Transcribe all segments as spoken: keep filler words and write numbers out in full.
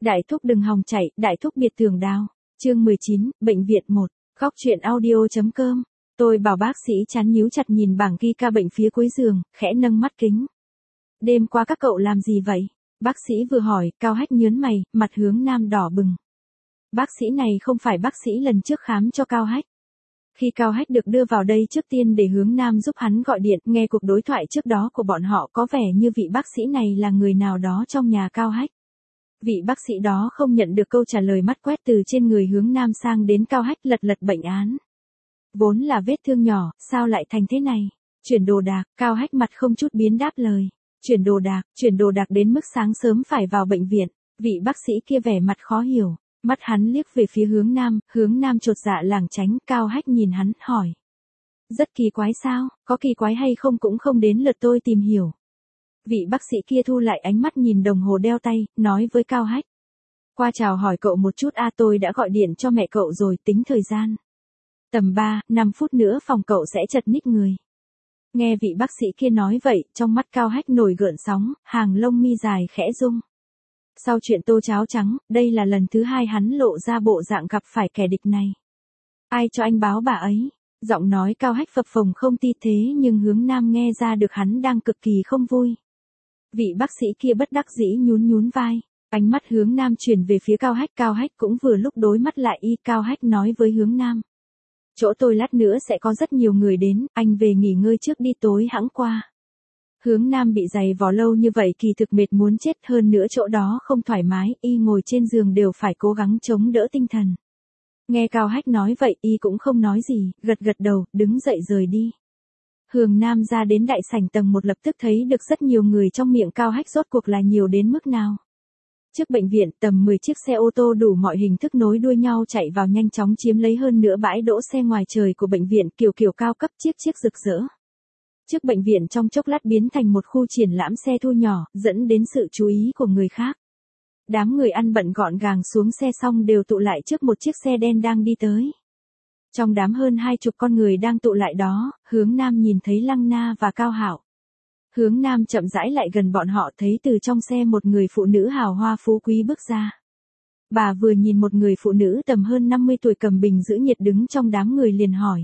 Đại thúc đừng hòng chạy, đại thúc biệt tường đao. Chương mười chín, bệnh viện một. Góc truyện audio.com. Tôi bảo bác sĩ chán nhíu chặt nhìn bảng ghi ca bệnh phía cuối giường, khẽ nâng mắt kính. Đêm qua các cậu làm gì vậy? Bác sĩ vừa hỏi, Cao Hách nhớn mày, mặt hướng Nam đỏ bừng. Bác sĩ này không phải bác sĩ lần trước khám cho Cao Hách. Khi Cao Hách được đưa vào đây trước tiên để hướng Nam giúp hắn gọi điện, nghe cuộc đối thoại trước đó của bọn họ có vẻ như vị bác sĩ này là người nào đó trong nhà Cao Hách. Vị bác sĩ đó không nhận được câu trả lời, mắt quét từ trên người hướng Nam sang đến Cao Hách, lật lật bệnh án. Vốn là vết thương nhỏ, sao lại thành thế này? Chuyển đồ đạc, Cao Hách mặt không chút biến đáp lời. Chuyển đồ đạc, chuyển đồ đạc đến mức sáng sớm phải vào bệnh viện. Vị bác sĩ kia vẻ mặt khó hiểu. Mắt hắn liếc về phía hướng Nam, hướng Nam chột dạ lảng tránh. Cao Hách nhìn hắn, hỏi. Rất kỳ quái sao, có kỳ quái hay không cũng không đến lượt tôi tìm hiểu. Vị bác sĩ kia thu lại ánh mắt nhìn đồng hồ đeo tay, nói với Cao Hách. Qua chào hỏi cậu một chút a, tôi đã gọi điện cho mẹ cậu rồi, tính thời gian. Tầm ba, năm phút nữa phòng cậu sẽ chật ních người. Nghe vị bác sĩ kia nói vậy, trong mắt Cao Hách nổi gợn sóng, hàng lông mi dài khẽ rung. Sau chuyện tô cháo trắng, đây là lần thứ hai hắn lộ ra bộ dạng gặp phải kẻ địch này. Ai cho anh báo bà ấy? Giọng nói Cao Hách phập phồng không ti thế nhưng hướng Nam nghe ra được hắn đang cực kỳ không vui. Vị bác sĩ kia bất đắc dĩ nhún nhún vai, ánh mắt hướng Nam chuyển về phía Cao Hách. Cao Hách cũng vừa lúc đối mắt lại y. Cao Hách nói với hướng Nam. Chỗ tôi lát nữa sẽ có rất nhiều người đến, anh về nghỉ ngơi trước đi, tối hẵng qua. Hướng Nam bị giày vò lâu như vậy kỳ thực mệt muốn chết, hơn nữa chỗ đó không thoải mái, y ngồi trên giường đều phải cố gắng chống đỡ tinh thần. Nghe Cao Hách nói vậy y cũng không nói gì, gật gật đầu, đứng dậy rời đi. Hướng Nam ra đến đại sảnh tầng một lập tức thấy được rất nhiều người, trong miệng Cao Hách rốt cuộc là nhiều đến mức nào. Trước bệnh viện tầm mười chiếc xe ô tô đủ mọi hình thức nối đuôi nhau chạy vào, nhanh chóng chiếm lấy hơn nữa bãi đỗ xe ngoài trời của bệnh viện, kiểu kiểu cao cấp, chiếc chiếc rực rỡ. Trước bệnh viện trong chốc lát biến thành một khu triển lãm xe thu nhỏ, dẫn đến sự chú ý của người khác. Đám người ăn bận gọn gàng xuống xe xong đều tụ lại trước một chiếc xe đen đang đi tới. Trong đám hơn hai chục con người đang tụ lại đó, hướng Nam nhìn thấy Lăng Na và Cao Hạo. Hướng Nam chậm rãi lại gần bọn họ, thấy từ trong xe một người phụ nữ hào hoa phú quý bước ra. Bà vừa nhìn một người phụ nữ tầm hơn năm mươi tuổi cầm bình giữ nhiệt đứng trong đám người liền hỏi.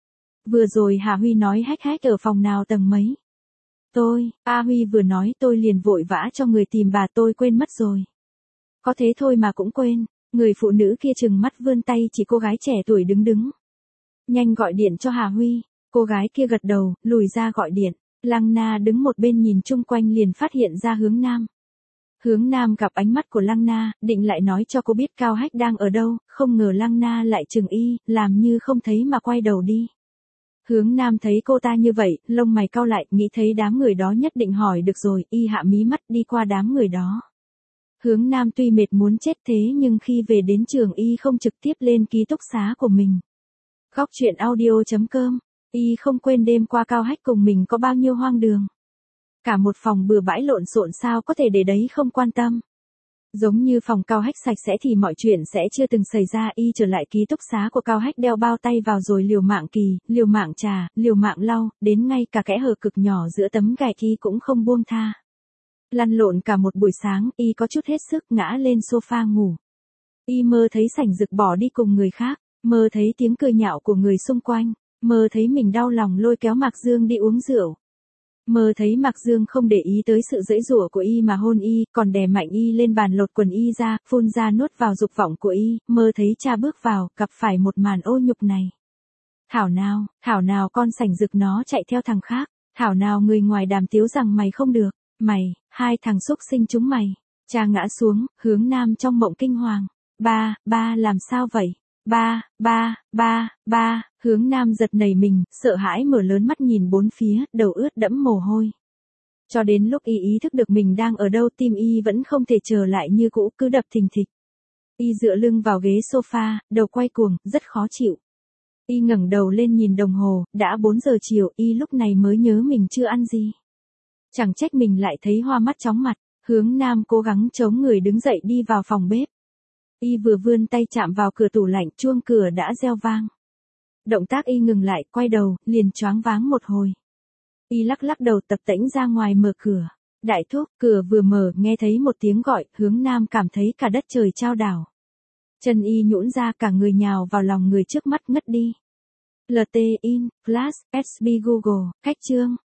Vừa rồi Hà Huy nói Hách Hách ở phòng nào tầng mấy? Tôi, A Huy vừa nói tôi liền vội vã cho người tìm bà, tôi quên mất rồi. Có thế thôi mà cũng quên. Người phụ nữ kia trừng mắt vươn tay chỉ cô gái trẻ tuổi đứng đứng. Nhanh gọi điện cho Hà Huy. Cô gái kia gật đầu, lùi ra gọi điện. Lăng Na đứng một bên nhìn chung quanh liền phát hiện ra hướng Nam. Hướng Nam gặp ánh mắt của Lăng Na, định lại nói cho cô biết Cao Hách đang ở đâu, không ngờ Lăng Na lại chừng y, làm như không thấy mà quay đầu đi. Hướng Nam thấy cô ta như vậy, lông mày cau lại, nghĩ thấy đám người đó nhất định hỏi được rồi, y hạ mí mắt đi qua đám người đó. Hướng Nam tuy mệt muốn chết thế nhưng khi về đến trường y không trực tiếp lên ký túc xá của mình. Góc truyện audio.com. Y không quên đêm qua Cao Hách cùng mình có bao nhiêu hoang đường. Cả một phòng bừa bãi lộn xộn sao có thể để đấy không quan tâm. Giống như phòng Cao Hách sạch sẽ thì mọi chuyện sẽ chưa từng xảy ra. Y trở lại ký túc xá của Cao Hách đeo bao tay vào rồi liều mạng kỳ, liều mạng trà, liều mạng lau, đến ngay cả kẽ hở cực nhỏ giữa tấm gạch y cũng không buông tha. Lăn lộn cả một buổi sáng, y có chút hết sức ngã lên sofa ngủ. Y mơ thấy Sảnh Dực bỏ đi cùng người khác, mơ thấy tiếng cười nhạo của người xung quanh. Mơ thấy mình đau lòng lôi kéo Mạc Dương đi uống rượu. Mơ thấy Mạc Dương không để ý tới sự giãy giụa của y mà hôn y, còn đè mạnh y lên bàn lột quần y ra, phun ra nuốt vào dục vọng của y. Mơ thấy cha bước vào, gặp phải một màn ô nhục này. Thảo nào, thảo nào con Sảnh Dực nó chạy theo thằng khác. Thảo nào người ngoài đàm tiếu rằng mày không được. Mày, hai thằng xúc sinh chúng mày. Cha ngã xuống, hướng Nam trong mộng kinh hoàng. Ba, ba làm sao vậy? Ba, ba, ba, ba, hướng Nam giật nảy mình, sợ hãi mở lớn mắt nhìn bốn phía, đầu ướt đẫm mồ hôi. Cho đến lúc y ý thức được mình đang ở đâu, tim y vẫn không thể trở lại như cũ, cứ đập thình thịch. Y dựa lưng vào ghế sofa, đầu quay cuồng, rất khó chịu. Y ngẩng đầu lên nhìn đồng hồ, đã bốn giờ chiều, y lúc này mới nhớ mình chưa ăn gì. Chẳng trách mình lại thấy hoa mắt chóng mặt, hướng Nam cố gắng chống người đứng dậy đi vào phòng bếp. Y vừa vươn tay chạm vào cửa tủ lạnh, chuông cửa đã reo vang. Động tác y ngừng lại, quay đầu, liền choáng váng một hồi. Y lắc lắc đầu tập tễnh ra ngoài mở cửa. Đại thúc, cửa vừa mở, nghe thấy một tiếng gọi, hướng nam cảm thấy cả đất trời chao đảo. Chân y nhũn ra, cả người nhào vào lòng người trước mắt ngất đi. lờ tê in, Flash, ét bê Google, khách trương.